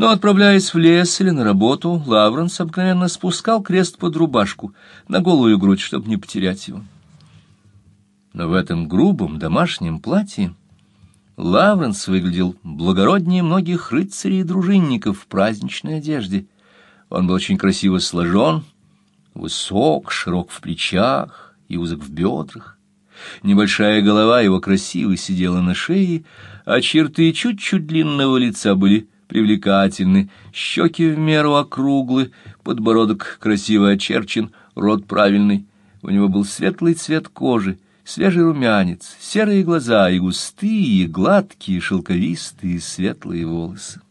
Но, отправляясь в лес или на работу, Лавренс обыкновенно спускал крест под рубашку на голую грудь, чтобы не потерять его. Но в этом грубом домашнем платье Лавренс выглядел благороднее многих рыцарей и дружинников в праздничной одежде. Он был очень красиво сложен, высок, широк в плечах и узок в бедрах. Небольшая голова его красиво сидела на шее, а черты чуть-чуть длинного лица были привлекательны, щеки в меру округлы, подбородок красиво очерчен, рот правильный. У него был светлый цвет кожи, свежий румянец, серые глаза и густые, гладкие, шелковистые, светлые волосы.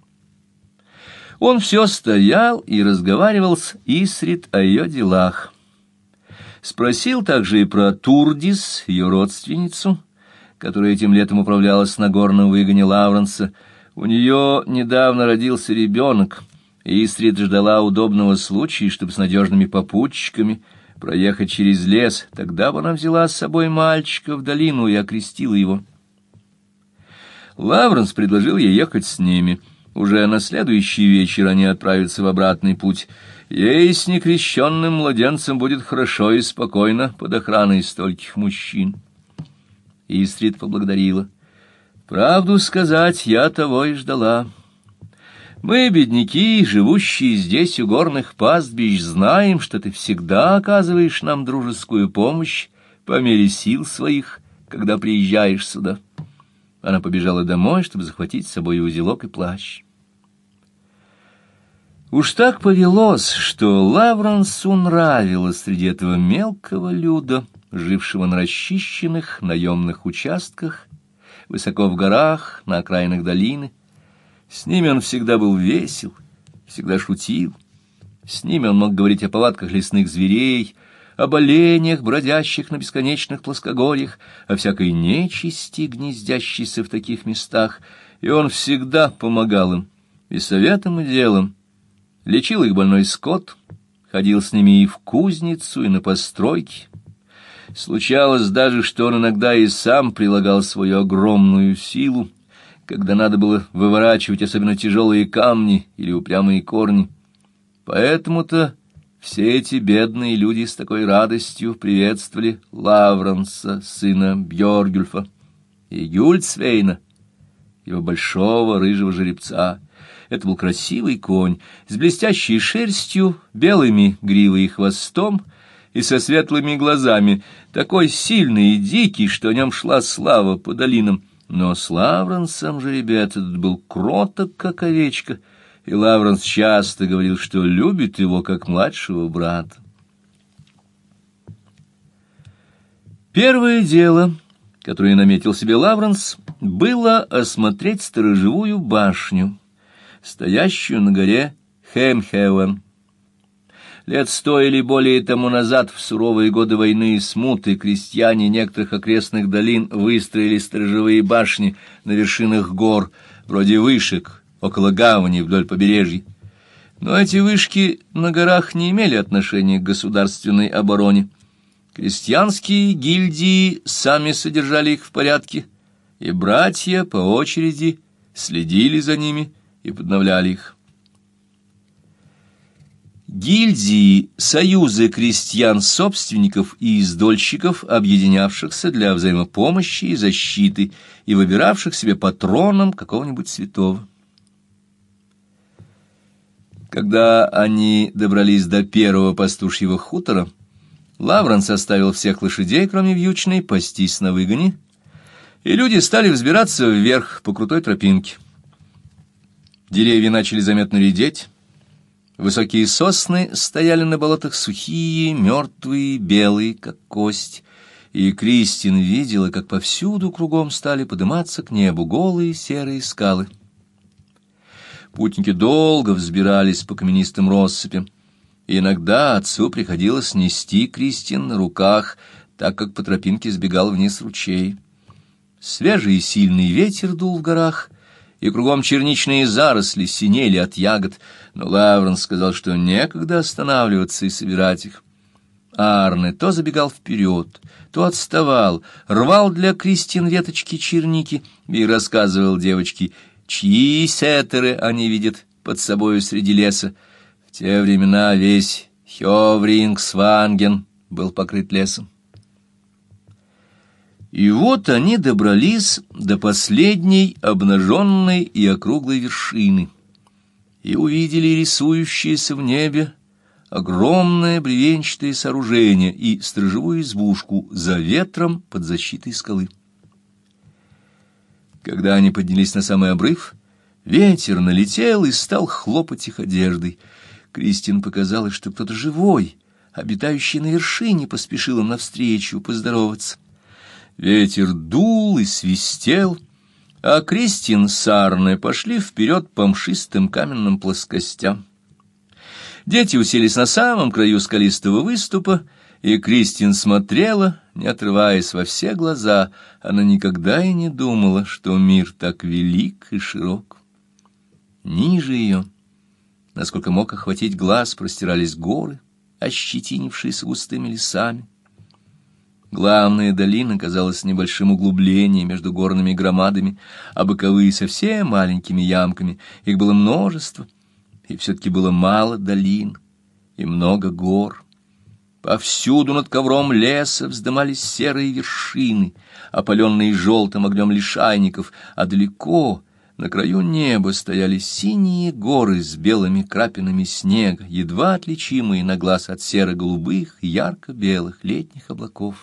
Он все стоял и разговаривал с Исрит о ее делах. Спросил также и про Турдис, ее родственницу, которая этим летом управлялась на горном выгоне Лавренса. У нее недавно родился ребенок, и Исрит ждала удобного случая, чтобы с надежными попутчиками проехать через лес. Тогда бы она взяла с собой мальчика в долину и окрестила его. Лавренс предложил ей ехать с ними. Уже на следующий вечер они отправятся в обратный путь. Ей с некрещенным младенцем будет хорошо и спокойно под охраной стольких мужчин. Исрит поблагодарила. «Правду сказать, я того и ждала. Мы, бедняки, живущие здесь у горных пастбищ, знаем, что ты всегда оказываешь нам дружескую помощь по мере сил своих, когда приезжаешь сюда». Она побежала домой, чтобы захватить с собой узелок и плащ. Уж так повелось, что Лавренсу нравилось среди этого мелкого люда, жившего на расчищенных наемных участках, высоко в горах, на окраинах долины. С ними он всегда был весел, всегда шутил. С ними он мог говорить о повадках лесных зверей, об оленях, бродящих на бесконечных плоскогорьях, о всякой нечисти, гнездящейся в таких местах, и он всегда помогал им и советом, и делом. Лечил их больной скот, ходил с ними и в кузницу, и на постройки. Случалось даже, что он иногда и сам прилагал свою огромную силу, когда надо было выворачивать особенно тяжелые камни или упрямые корни. Поэтому-то все эти бедные люди с такой радостью приветствовали Лавренса, сына Бьоргюльфа, и Гюльцвейна, его большого рыжего жеребца. Это был красивый конь с блестящей шерстью, белыми гривой и хвостом, и со светлыми глазами, такой сильный и дикий, что о нем шла слава по долинам. Но с Лавренсом жеребец этот был кроток, как овечка, и Лавренс часто говорил, что любит его, как младшего брата. Первое дело, которое наметил себе Лавренс, было осмотреть сторожевую башню, стоящую на горе Хемхевен. Лет 100 или более тому назад, в суровые годы войны и смуты, крестьяне некоторых окрестных долин выстроили сторожевые башни на вершинах гор, вроде вышек, около гавани вдоль побережья. Но эти вышки на горах не имели отношения к государственной обороне. Крестьянские гильдии сами содержали их в порядке, и братья по очереди следили за ними и подновляли их. Гильдии — союзы крестьян-собственников и издольщиков, объединявшихся для взаимопомощи и защиты и выбиравших себе патроном какого-нибудь святого. Когда они добрались до первого пастушьего хутора, Лавренс оставил всех лошадей, кроме вьючной, пастись на выгоне, и люди стали взбираться вверх по крутой тропинке. Деревья начали заметно редеть. Высокие сосны стояли на болотах сухие, мертвые, белые, как кость, и Кристин видела, как повсюду кругом стали подниматься к небу голые серые скалы. Путники долго взбирались по каменистым россыпям, и иногда отцу приходилось нести Кристин на руках, так как по тропинке сбегал вниз ручей. Свежий и сильный ветер дул в горах, и кругом черничные заросли синели от ягод, но Лавренс сказал, что некогда останавливаться и собирать их. Арне то забегал вперед, то отставал, рвал для Кристин веточки черники и рассказывал девочке, чьи сетеры они видят под собою среди леса. В те времена весь Хёврингсванген был покрыт лесом. И вот они добрались до последней обнаженной и округлой вершины и увидели рисующееся в небе огромное бревенчатое сооружение и сторожевую избушку за ветром под защитой скалы. Когда они поднялись на самый обрыв, ветер налетел и стал хлопать их одеждой. Кристин показалось, что кто-то живой, обитающий на вершине, поспешил им навстречу поздороваться. Ветер дул и свистел, а Кристин с Арне пошли вперед по мшистым каменным плоскостям. Дети уселись на самом краю скалистого выступа, и Кристин смотрела, не отрываясь во все глаза. Она никогда и не думала, что мир так велик и широк. Ниже ее, насколько мог охватить глаз, простирались горы, ощетинившиеся густыми лесами. Главная долина казалась небольшим углублением между горными громадами, а боковые совсем маленькими ямками. Их было множество, и все-таки было мало долин и много гор. Повсюду над ковром леса вздымались серые вершины, опаленные желтым огнем лишайников, а далеко, на краю неба, стояли синие горы с белыми крапинами снега, едва отличимые на глаз от серо-голубых и ярко-белых летних облаков.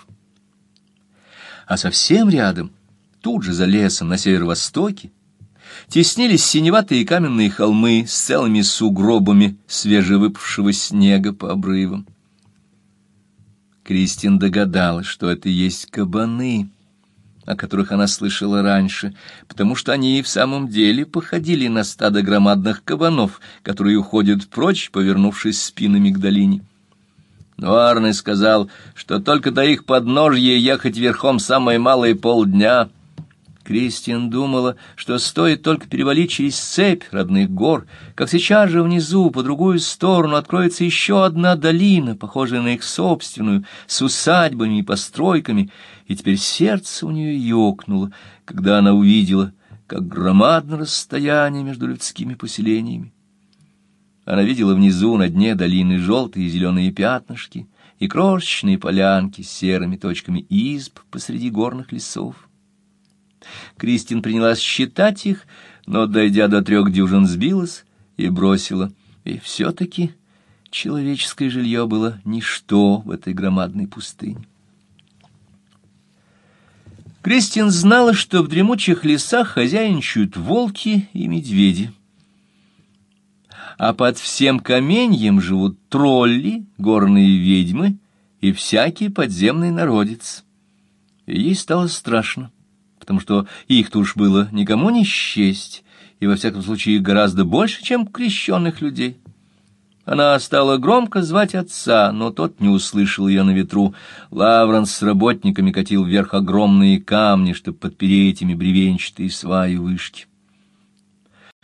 А совсем рядом, тут же за лесом на северо-востоке, теснились синеватые каменные холмы с целыми сугробами свежевыпавшего снега по обрывам. Кристин догадалась, что это и есть кабаны, о которых она слышала раньше, потому что они и в самом деле походили на стадо громадных кабанов, которые уходят прочь, повернувшись спинами к долине. Но Арне сказал, что только до их подножья ехать верхом самое малое полдня. Кристин думала, что стоит только перевалить через цепь родных гор, как сейчас же внизу, по другую сторону, откроется еще одна долина, похожая на их собственную, с усадьбами и постройками, и теперь сердце у нее ёкнуло, когда она увидела, как громадно расстояние между людскими поселениями. Она видела внизу на дне долины желтые и зеленые пятнышки и крошечные полянки с серыми точками изб посреди горных лесов. Кристин принялась считать их, но, дойдя до 3 дюжин, сбилась и бросила. И все-таки человеческое жилье было ничто в этой громадной пустыне. Кристин знала, что в дремучих лесах хозяйничают волки и медведи. А под всем каменьем живут тролли, горные ведьмы и всякий подземный народец. И ей стало страшно, потому что их-то уж было никому не счесть, и во всяком случае гораздо больше, чем крещенных людей. Она стала громко звать отца, но тот не услышал ее на ветру. Лавренс с работниками катил вверх огромные камни, чтобы подпереть ими бревенчатые сваи вышки.